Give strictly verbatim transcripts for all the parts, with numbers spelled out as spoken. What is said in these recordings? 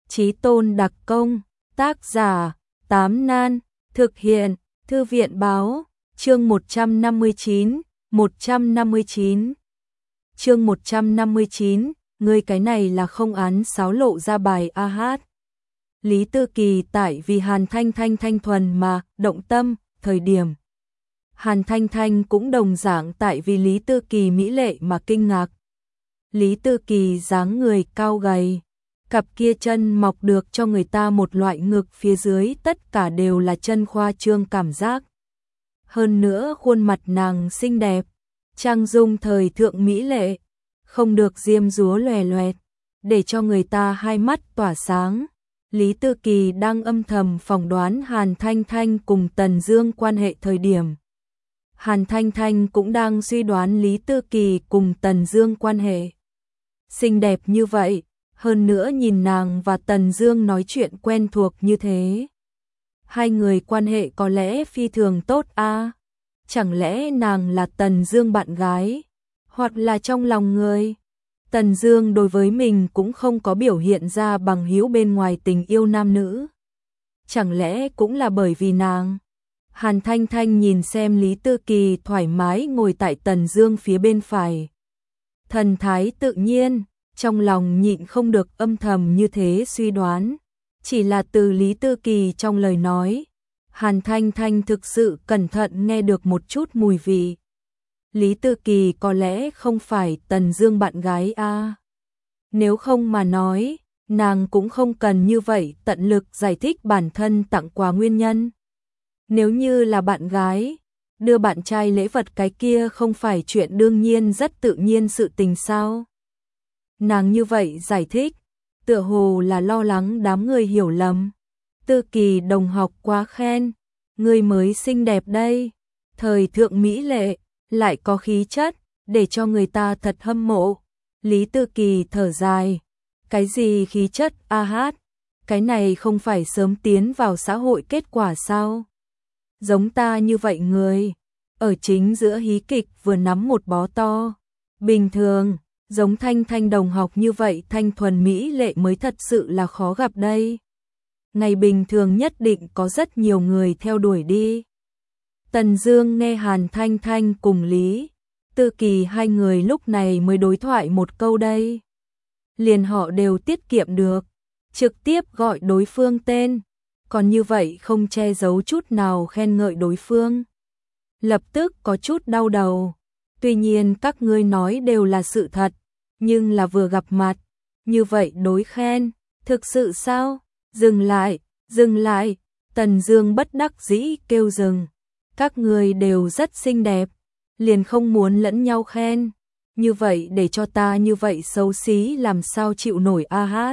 Chí tôn đặc công, tác giả, Tám Nan, thực hiện, Thư viện báo, chương một trăm năm mươi chín, một trăm năm mươi chín. Chương một trăm năm mươi chín, ngươi cái này là không án sáo lộ ra bài a hát. Lý Tư Kỳ tại vì Hàn Thanh Thanh thanh thuần mà động tâm, thời điểm Hàn Thanh Thanh cũng đồng dạng tại vì Lý Tư Kỳ mỹ lệ mà kinh ngạc. Lý Tư Kỳ dáng người cao gầy, cặp kia chân mọc được cho người ta một loại ngực phía dưới tất cả đều là chân khoa trương cảm giác. Hơn nữa khuôn mặt nàng xinh đẹp, trang dung thời thượng mỹ lệ, không được diêm dúa lòe loẹt, để cho người ta hai mắt tỏa sáng. Lý Tư Kỳ đang âm thầm phỏng đoán Hàn Thanh Thanh cùng Tần Dương quan hệ thời điểm. Hàn Thanh Thanh cũng đang suy đoán Lý Tư Kỳ cùng Tần Dương quan hệ. Xinh đẹp như vậy, hơn nữa nhìn nàng và Tần Dương nói chuyện quen thuộc như thế. Hai người quan hệ có lẽ phi thường tốt a. À? Chẳng lẽ nàng là Tần Dương bạn gái, hoặc là trong lòng người Tần Dương đối với mình cũng không có biểu hiện ra bằng hữu bên ngoài tình yêu nam nữ. Chẳng lẽ cũng là bởi vì nàng? Hàn Thanh Thanh nhìn xem Lý Tư Kỳ thoải mái ngồi tại Tần Dương phía bên phải. Thần thái tự nhiên, trong lòng nhịn không được âm thầm như thế suy đoán. Chỉ là từ Lý Tư Kỳ trong lời nói, Hàn Thanh Thanh thực sự cẩn thận nghe được một chút mùi vị. Lý Tư Kỳ có lẽ không phải Tần Dương bạn gái a. À? Nếu không mà nói, nàng cũng không cần như vậy tận lực giải thích bản thân tặng quà nguyên nhân. Nếu như là bạn gái, đưa bạn trai lễ vật cái kia không phải chuyện đương nhiên rất tự nhiên sự tình sao? Nàng như vậy giải thích, tựa hồ là lo lắng đám người hiểu lầm. Tư Kỳ đồng học quá khen, ngươi mới xinh đẹp đây, thời thượng mỹ lệ, lại có khí chất, để cho người ta thật hâm mộ. Lý Tư Kỳ thở dài, cái gì khí chất a hát, cái này không phải sớm tiến vào xã hội kết quả sao? Giống ta như vậy người, ở chính giữa hí kịch vừa nắm một bó to, bình thường, giống Thanh Thanh đồng học như vậy thanh thuần mỹ lệ mới thật sự là khó gặp đây. Ngày bình thường nhất định có rất nhiều người theo đuổi đi. Tần Dương nghe Hàn Thanh Thanh cùng Lý Tư Kỳ hai người lúc này mới đối thoại một câu đây. Liền họ đều tiết kiệm được, trực tiếp gọi đối phương tên, còn như vậy không che giấu chút nào khen ngợi đối phương. Lập tức có chút đau đầu, tuy nhiên các ngươi nói đều là sự thật, nhưng là vừa gặp mặt, như vậy đối khen, thực sự sao? Dừng lại, dừng lại, Tần Dương bất đắc dĩ kêu dừng. Các người đều rất xinh đẹp, liền không muốn lẫn nhau khen, như vậy để cho ta như vậy xấu xí làm sao chịu nổi a hát.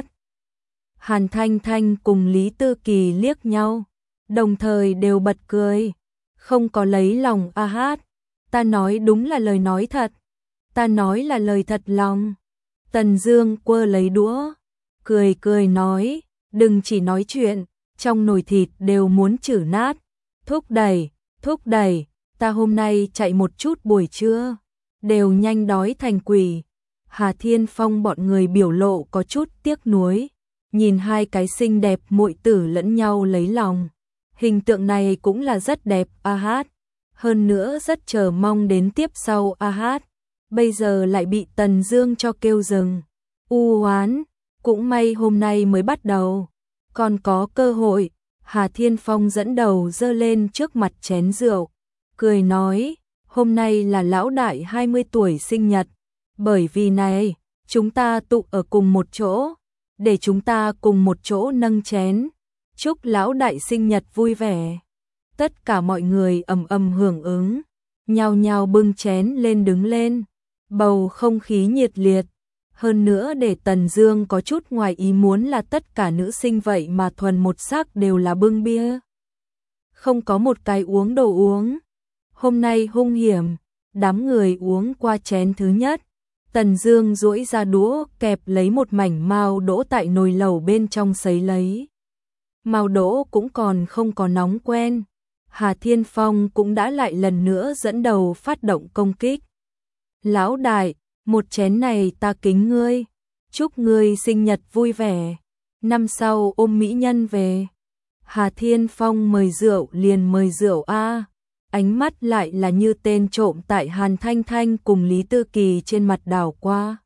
Hàn Thanh Thanh cùng Lý Tư Kỳ liếc nhau, đồng thời đều bật cười, không có lấy lòng a hát, ta nói đúng là lời nói thật, ta nói là lời thật lòng. Tần Dương quơ lấy đũa, cười cười nói, đừng chỉ nói chuyện, trong nồi thịt đều muốn chử nát, thúc đẩy. Thúc đẩy, ta hôm nay chạy một chút buổi trưa, đều nhanh đói thành quỷ. Hà Thiên Phong bọn người biểu lộ có chút tiếc nuối, nhìn hai cái xinh đẹp muội tử lẫn nhau lấy lòng. Hình tượng này cũng là rất đẹp a hát, hơn nữa rất chờ mong đến tiếp sau a hát. Bây giờ lại bị Tần Dương cho kêu dừng. U oán, cũng may hôm nay mới bắt đầu, còn có cơ hội. Hà Thiên Phong dẫn đầu giơ lên trước mặt chén rượu, cười nói, hôm nay là lão đại hai mươi tuổi sinh nhật, bởi vì này, chúng ta tụ ở cùng một chỗ, để chúng ta cùng một chỗ nâng chén, chúc lão đại sinh nhật vui vẻ. Tất cả mọi người ầm ầm hưởng ứng, nhao nhao bưng chén lên đứng lên, bầu không khí nhiệt liệt. Hơn nữa để Tần Dương có chút ngoài ý muốn là tất cả nữ sinh vậy mà thuần một sắc đều là bưng bia. Không có một cái uống đồ uống. Hôm nay hung hiểm, đám người uống qua chén thứ nhất. Tần Dương duỗi ra đũa kẹp lấy một mảnh mao đỗ tại nồi lẩu bên trong sấy lấy. Mao đỗ cũng còn không có nóng quen. Hà Thiên Phong cũng đã lại lần nữa dẫn đầu phát động công kích. Lão đại, một chén này ta kính ngươi, chúc ngươi sinh nhật vui vẻ. năm sau ôm mỹ nhân về. Hà Thiên Phong mời rượu liền mời rượu a. Ánh mắt lại là như tên trộm tại Hàn Thanh Thanh cùng Lý Tư Kỳ trên mặt đảo qua.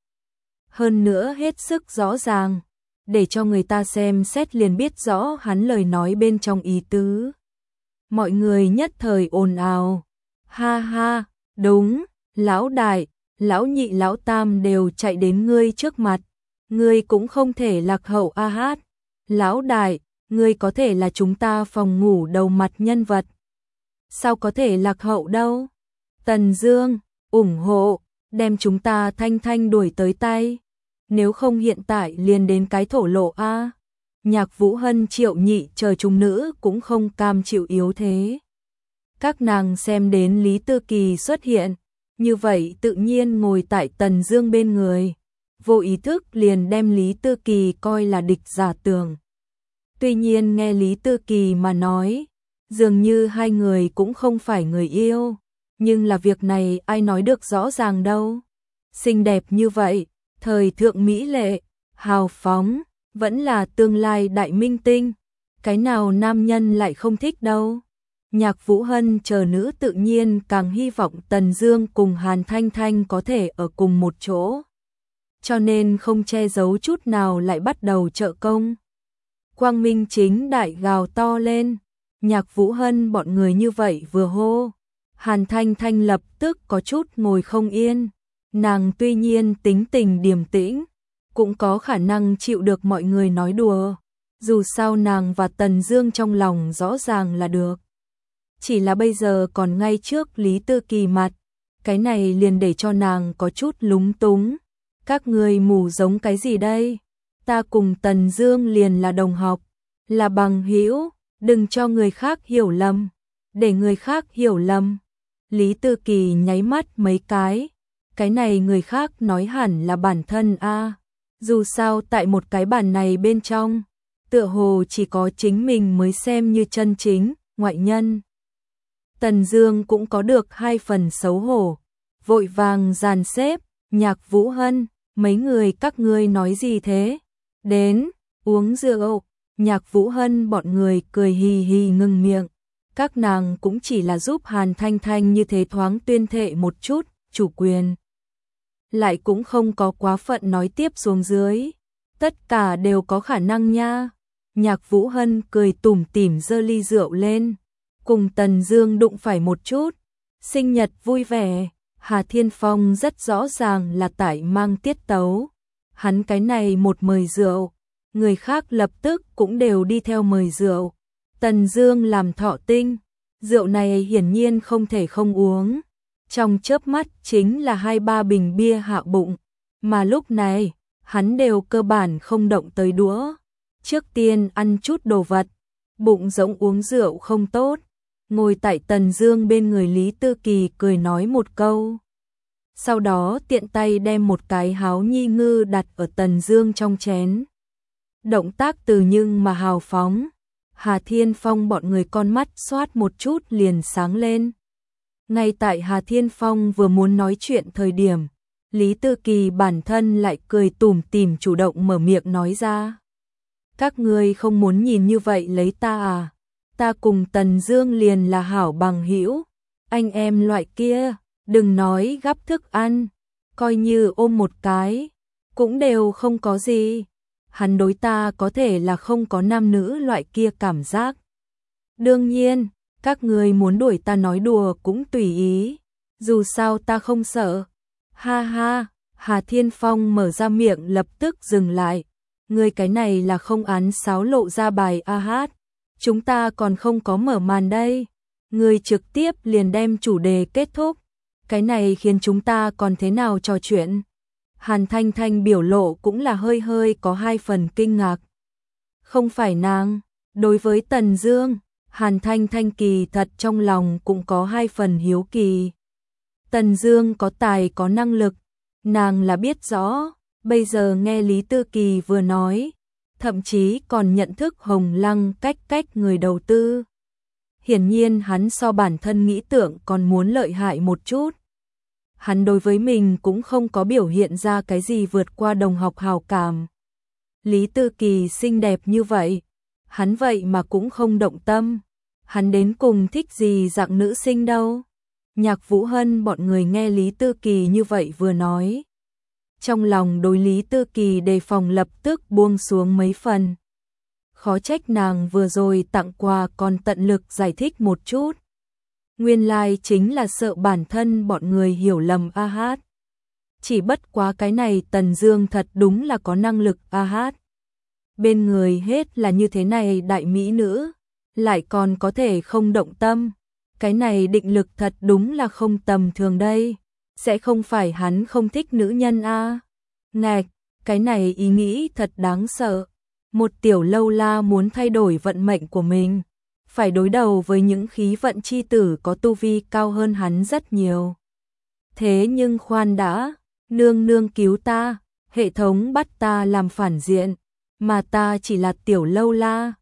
Hơn nữa hết sức rõ ràng, để cho người ta xem xét liền biết rõ hắn lời nói bên trong ý tứ. Mọi người nhất thời ồn ào. Ha ha, đúng, lão đại, lão nhị lão tam đều chạy đến ngươi trước mặt. Ngươi cũng không thể lạc hậu a hát. Lão đại, ngươi có thể là chúng ta phòng ngủ đầu mặt nhân vật. Sao có thể lạc hậu đâu? Tần Dương, ủng hộ, đem chúng ta Thanh Thanh đuổi tới tay. Nếu không hiện tại liền đến cái thổ lộ a. Nhạc Vũ Hân Triệu Nhị chờ chúng nữ cũng không cam chịu yếu thế. Các nàng xem đến Lý Tư Kỳ xuất hiện, như vậy tự nhiên ngồi tại Tần Dương bên người, vô ý thức liền đem Lý Tư Kỳ coi là địch giả tưởng. Tuy nhiên nghe Lý Tư Kỳ mà nói, dường như hai người cũng không phải người yêu, nhưng là việc này ai nói được rõ ràng đâu. Xinh đẹp như vậy, thời thượng mỹ lệ, hào phóng, vẫn là tương lai đại minh tinh, cái nào nam nhân lại không thích đâu. Nhạc Vũ Hân chờ nữ tự nhiên càng hy vọng Tần Dương cùng Hàn Thanh Thanh có thể ở cùng một chỗ, cho nên không che giấu chút nào lại bắt đầu trợ công. Quang minh chính đại gào to lên, Nhạc Vũ Hân bọn người như vậy vừa hô, Hàn Thanh Thanh lập tức có chút ngồi không yên. Nàng tuy nhiên tính tình điềm tĩnh, cũng có khả năng chịu được mọi người nói đùa, dù sao nàng và Tần Dương trong lòng rõ ràng là được. Chỉ là bây giờ còn ngay trước Lý Tư Kỳ mặt, cái này liền để cho nàng có chút lúng túng. Các người mù giống cái gì đây? Ta cùng Tần Dương liền là đồng học, là bằng hữu, đừng cho người khác hiểu lầm, để người khác hiểu lầm. Lý Tư Kỳ nháy mắt mấy cái, cái này người khác nói hẳn là bản thân a. Dù sao tại một cái bản này bên trong, tựa hồ chỉ có chính mình mới xem như chân chính ngoại nhân. Tần Dương cũng có được hai phần xấu hổ, vội vàng dàn xếp, Nhạc Vũ Hân, mấy người các ngươi nói gì thế? Đến, uống rượu. Nhạc Vũ Hân bọn người cười hì hì ngừng miệng. Các nàng cũng chỉ là giúp Hàn Thanh Thanh như thế thoáng tuyên thệ một chút, chủ quyền. Lại cũng không có quá phận nói tiếp xuống dưới. Tất cả đều có khả năng nha. Nhạc Vũ Hân cười tủm tỉm giơ ly rượu lên, cùng Tần Dương đụng phải một chút. Sinh nhật vui vẻ, Hà Thiên Phong rất rõ ràng là tại mang tiết tấu. Hắn cái này một mời rượu, người khác lập tức cũng đều đi theo mời rượu. Tần Dương làm thọ tinh, rượu này hiển nhiên không thể không uống. Trong chớp mắt chính là hai ba bình bia hạ bụng, mà lúc này, hắn đều cơ bản không động tới đũa. Trước tiên ăn chút đồ vật, bụng rỗng uống rượu không tốt. Ngồi tại Tần Dương bên người Lý Tư Kỳ cười nói một câu. Sau đó tiện tay đem một cái háo nhi ngư đặt ở Tần Dương trong chén. Động tác từ nhưng mà hào phóng. Hà Thiên Phong bọn người con mắt xoát một chút liền sáng lên. Ngay tại Hà Thiên Phong vừa muốn nói chuyện thời điểm, Lý Tư Kỳ bản thân lại cười tủm tỉm chủ động mở miệng nói ra. Các ngươi không muốn nhìn như vậy lấy ta à? Ta cùng Tần Dương liền là hảo bằng hữu, anh em loại kia, đừng nói gắp thức ăn, coi như ôm một cái, cũng đều không có gì. Hắn đối ta có thể là không có nam nữ loại kia cảm giác. Đương nhiên, các người muốn đuổi ta nói đùa cũng tùy ý, dù sao ta không sợ. Ha ha, Hà Thiên Phong mở ra miệng lập tức dừng lại. Người cái này là không án sáo lộ ra bài a hát. Chúng ta còn không có mở màn đây. Người trực tiếp liền đem chủ đề kết thúc. Cái này khiến chúng ta còn thế nào trò chuyện? Hàn Thanh Thanh biểu lộ cũng là hơi hơi có hai phần kinh ngạc. Không phải nàng, đối với Tần Dương, Hàn Thanh Thanh kỳ thật trong lòng cũng có hai phần hiếu kỳ. Tần Dương có tài có năng lực, nàng là biết rõ, bây giờ nghe Lý Tư Kỳ vừa nói, thậm chí còn nhận thức Hồng Lăng cách cách người đầu tư. Hiển nhiên hắn so bản thân nghĩ tưởng còn muốn lợi hại một chút. Hắn đối với mình cũng không có biểu hiện ra cái gì vượt qua đồng học hào cảm. Lý Tư Kỳ xinh đẹp như vậy, hắn vậy mà cũng không động tâm. Hắn đến cùng thích gì dạng nữ sinh đâu. Nhạc Vũ Hân bọn người nghe Lý Tư Kỳ như vậy vừa nói. Trong lòng đối Lý Tư Kỳ đề phòng lập tức buông xuống mấy phần. Khó trách nàng vừa rồi tặng quà còn tận lực giải thích một chút. Nguyên lai chính là sợ bản thân bọn người hiểu lầm a hát. Chỉ bất quá cái này Tần Dương thật đúng là có năng lực a hát. Bên người hết là như thế này đại mỹ nữ, lại còn có thể không động tâm. Cái này định lực thật đúng là không tầm thường đây. Sẽ không phải hắn không thích nữ nhân a? À? Ngạch, cái này ý nghĩ thật đáng sợ. Một tiểu lâu la muốn thay đổi vận mệnh của mình, phải đối đầu với những khí vận chi tử có tu vi cao hơn hắn rất nhiều. Thế nhưng khoan đã, nương nương cứu ta, hệ thống bắt ta làm phản diện, mà ta chỉ là tiểu lâu la,